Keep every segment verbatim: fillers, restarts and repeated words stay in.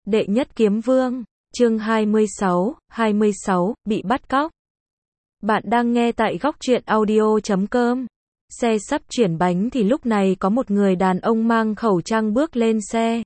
Đệ nhất kiếm vương, chương hai mươi sáu, hai mươi sáu, bị bắt cóc. Bạn đang nghe tại góc truyện audio chấm com. Xe sắp chuyển bánh thì lúc này có một người đàn ông mang khẩu trang bước lên xe.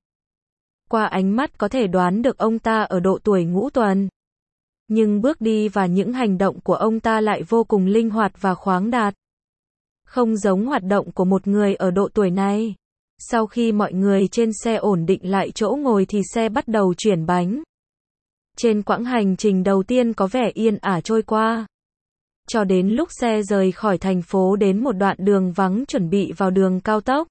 Qua ánh mắt có thể đoán được ông ta ở độ tuổi ngũ tuần. Nhưng bước đi và những hành động của ông ta lại vô cùng linh hoạt và khoáng đạt. Không giống hoạt động của một người ở độ tuổi này. Sau khi mọi người trên xe ổn định lại chỗ ngồi thì xe bắt đầu chuyển bánh. Trên quãng hành trình đầu tiên có vẻ yên ả trôi qua. Cho đến lúc xe rời khỏi thành phố đến một đoạn đường vắng chuẩn bị vào đường cao tốc.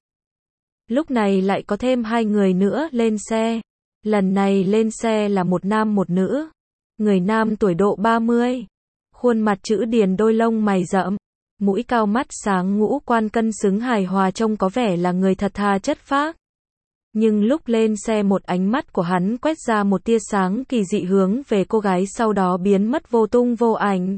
Lúc này lại có thêm hai người nữa lên xe. Lần này lên xe là một nam một nữ. Người nam tuổi độ ba mươi. Khuôn mặt chữ điền, đôi lông mày rậm. Mũi cao, mắt sáng, ngũ quan cân xứng hài hòa, trông có vẻ là người thật thà chất phác. Nhưng lúc lên xe một ánh mắt của hắn quét ra một tia sáng kỳ dị hướng về cô gái, sau đó biến mất vô tung vô ảnh.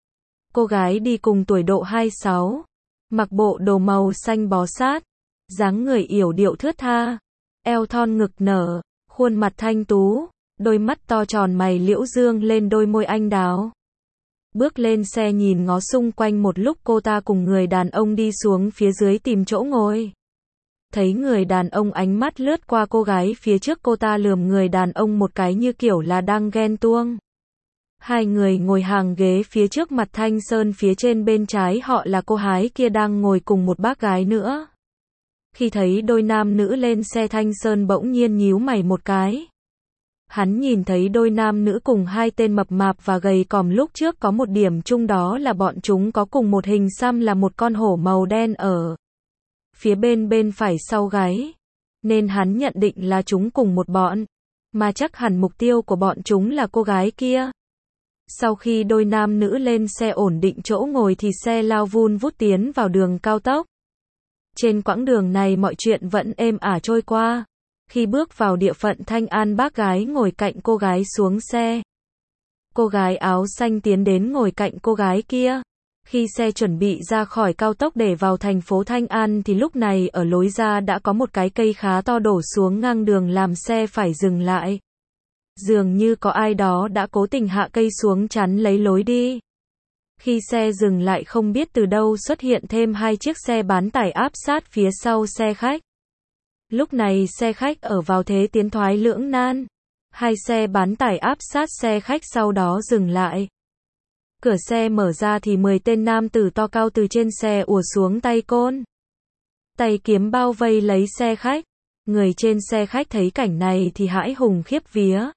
Cô gái đi cùng tuổi độ hai mươi sáu, mặc bộ đồ màu xanh bó sát, dáng người yểu điệu thướt tha, eo thon ngực nở, khuôn mặt thanh tú, đôi mắt to tròn, mày liễu dương lên đôi môi anh đào. Bước lên xe nhìn ngó xung quanh một lúc, cô ta cùng người đàn ông đi xuống phía dưới tìm chỗ ngồi. Thấy người đàn ông ánh mắt lướt qua cô gái phía trước, cô ta lườm người đàn ông một cái như kiểu là đang ghen tuông. Hai người ngồi hàng ghế phía trước mặt Thanh Sơn, phía trên bên trái họ là cô gái kia đang ngồi cùng một bác gái nữa. Khi thấy đôi nam nữ lên xe, Thanh Sơn bỗng nhiên nhíu mày một cái. Hắn nhìn thấy đôi nam nữ cùng hai tên mập mạp và gầy còm lúc trước có một điểm chung, đó là bọn chúng có cùng một hình xăm là một con hổ màu đen ở phía bên bên phải sau gáy. Nên hắn nhận định là chúng cùng một bọn, mà chắc hẳn mục tiêu của bọn chúng là cô gái kia. Sau khi đôi nam nữ lên xe ổn định chỗ ngồi thì xe lao vun vút tiến vào đường cao tốc. Trên quãng đường này mọi chuyện vẫn êm ả trôi qua. Khi bước vào địa phận Thanh An, bác gái ngồi cạnh cô gái xuống xe. Cô gái áo xanh tiến đến ngồi cạnh cô gái kia. Khi xe chuẩn bị ra khỏi cao tốc để vào thành phố Thanh An thì lúc này ở lối ra đã có một cái cây khá to đổ xuống ngang đường làm xe phải dừng lại. Dường như có ai đó đã cố tình hạ cây xuống chắn lấy lối đi. Khi xe dừng lại, không biết từ đâu xuất hiện thêm hai chiếc xe bán tải áp sát phía sau xe khách. Lúc này xe khách ở vào thế tiến thoái lưỡng nan. Hai xe bán tải áp sát xe khách sau đó dừng lại. Cửa xe mở ra thì mười tên nam tử to cao từ trên xe ùa xuống, tay côn, tay kiếm bao vây lấy xe khách. Người trên xe khách thấy cảnh này thì hãi hùng khiếp vía.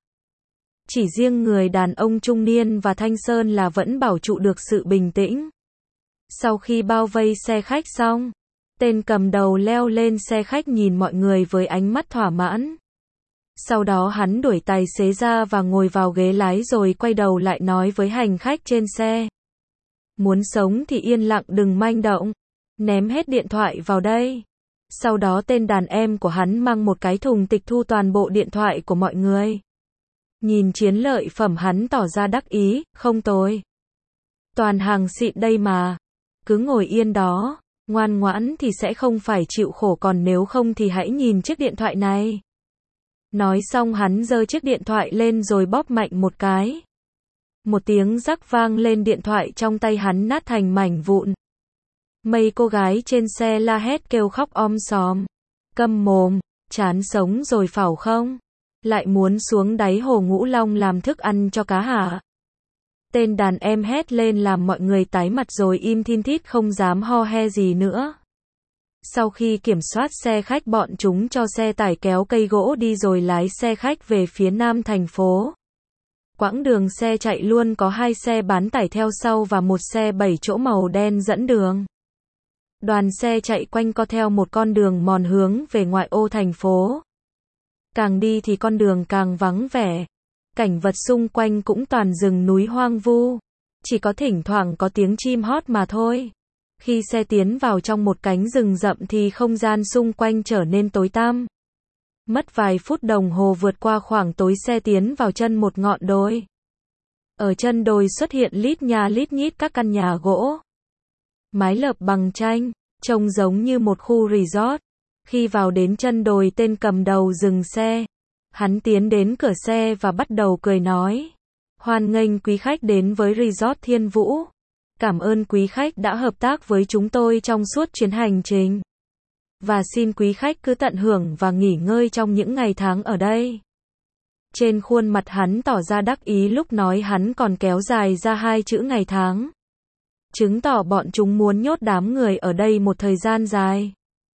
Chỉ riêng người đàn ông trung niên và Thanh Sơn là vẫn bảo trụ được sự bình tĩnh. Sau khi bao vây xe khách xong, tên cầm đầu leo lên xe khách nhìn mọi người với ánh mắt thỏa mãn. Sau đó hắn đuổi tài xế ra và ngồi vào ghế lái rồi quay đầu lại nói với hành khách trên xe. Muốn sống thì yên lặng, đừng manh động. Ném hết điện thoại vào đây. Sau đó tên đàn em của hắn mang một cái thùng tịch thu toàn bộ điện thoại của mọi người. Nhìn chiến lợi phẩm hắn tỏ ra đắc ý, không tồi. Toàn hàng xịn đây mà. Cứ ngồi yên đó, ngoan ngoãn thì sẽ không phải chịu khổ, còn nếu không thì hãy nhìn chiếc điện thoại này. Nói xong hắn giơ chiếc điện thoại lên rồi bóp mạnh một cái. Một tiếng rắc vang lên, điện thoại trong tay hắn nát thành mảnh vụn. Mấy cô gái trên xe la hét kêu khóc om sòm. Câm mồm, chán sống rồi phảo không? Lại muốn xuống đáy hồ Ngũ Long làm thức ăn cho cá hả? Tên đàn em hét lên làm mọi người tái mặt rồi im thin thít không dám ho he gì nữa. Sau khi kiểm soát xe khách, bọn chúng cho xe tải kéo cây gỗ đi rồi lái xe khách về phía nam thành phố. Quãng đường xe chạy luôn có hai xe bán tải theo sau và một xe bảy chỗ màu đen dẫn đường. Đoàn xe chạy quanh co theo một con đường mòn hướng về ngoại ô thành phố. Càng đi thì con đường càng vắng vẻ. Cảnh vật xung quanh cũng toàn rừng núi hoang vu. Chỉ có thỉnh thoảng có tiếng chim hót mà thôi. Khi xe tiến vào trong một cánh rừng rậm thì không gian xung quanh trở nên tối tăm. Mất vài phút đồng hồ vượt qua khoảng tối, xe tiến vào chân một ngọn đồi. Ở chân đồi xuất hiện lít nhà lít nhít các căn nhà gỗ. Mái lợp bằng tranh, trông giống như một khu resort. Khi vào đến chân đồi, tên cầm đầu dừng xe. Hắn tiến đến cửa xe và bắt đầu cười nói. Hoan nghênh quý khách đến với Resort Thiên Vũ. Cảm ơn quý khách đã hợp tác với chúng tôi trong suốt chuyến hành trình. Và xin quý khách cứ tận hưởng và nghỉ ngơi trong những ngày tháng ở đây. Trên khuôn mặt hắn tỏ ra đắc ý lúc nói hắn còn kéo dài ra hai chữ ngày tháng. Chứng tỏ bọn chúng muốn nhốt đám người ở đây một thời gian dài.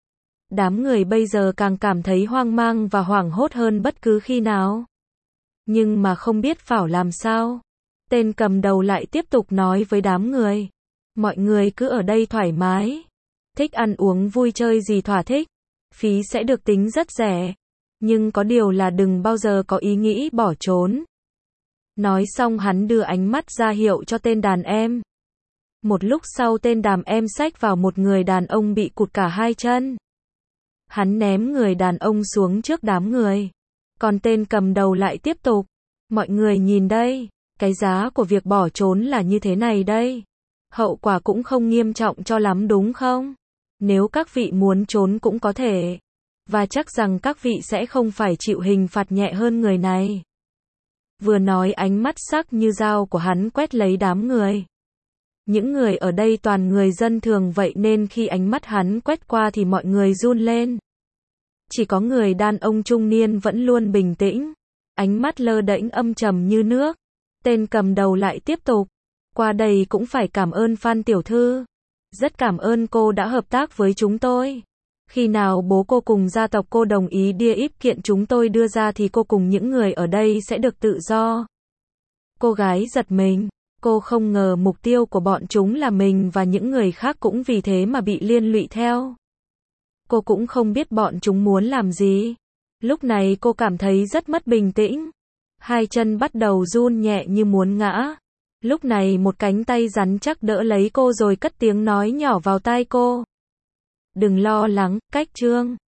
Đám người bây giờ càng cảm thấy hoang mang và hoảng hốt hơn bất cứ khi nào. Nhưng mà không biết phải làm sao. Tên cầm đầu lại tiếp tục nói với đám người. Mọi người cứ ở đây thoải mái. Thích ăn uống vui chơi gì thỏa thích. Phí sẽ được tính rất rẻ. Nhưng có điều là đừng bao giờ có ý nghĩ bỏ trốn. Nói xong hắn đưa ánh mắt ra hiệu cho tên đàn em. Một lúc sau tên đàn em xách vào một người đàn ông bị cụt cả hai chân. Hắn ném người đàn ông xuống trước đám người. Còn tên cầm đầu lại tiếp tục. Mọi người nhìn đây. Cái giá của việc bỏ trốn là như thế này đây. Hậu quả cũng không nghiêm trọng cho lắm đúng không? Nếu các vị muốn trốn cũng có thể. Và chắc rằng các vị sẽ không phải chịu hình phạt nhẹ hơn người này. Vừa nói ánh mắt sắc như dao của hắn quét lấy đám người. Những người ở đây toàn người dân thường vậy nên khi ánh mắt hắn quét qua thì mọi người run lên. Chỉ có người đàn ông trung niên vẫn luôn bình tĩnh. Ánh mắt lơ đễnh âm trầm như nước. Tên cầm đầu lại tiếp tục. Qua đây cũng phải cảm ơn Phan tiểu thư. Rất cảm ơn cô đã hợp tác với chúng tôi. Khi nào bố cô cùng gia tộc cô đồng ý đia íp kiện chúng tôi đưa ra thì cô cùng những người ở đây sẽ được tự do. Cô gái giật mình. Cô không ngờ mục tiêu của bọn chúng là mình và những người khác cũng vì thế mà bị liên lụy theo. Cô cũng không biết bọn chúng muốn làm gì. Lúc này cô cảm thấy rất mất bình tĩnh. Hai chân bắt đầu run nhẹ như muốn ngã. Lúc này một cánh tay rắn chắc đỡ lấy cô rồi cất tiếng nói nhỏ vào tai cô. Đừng lo lắng, cách trương.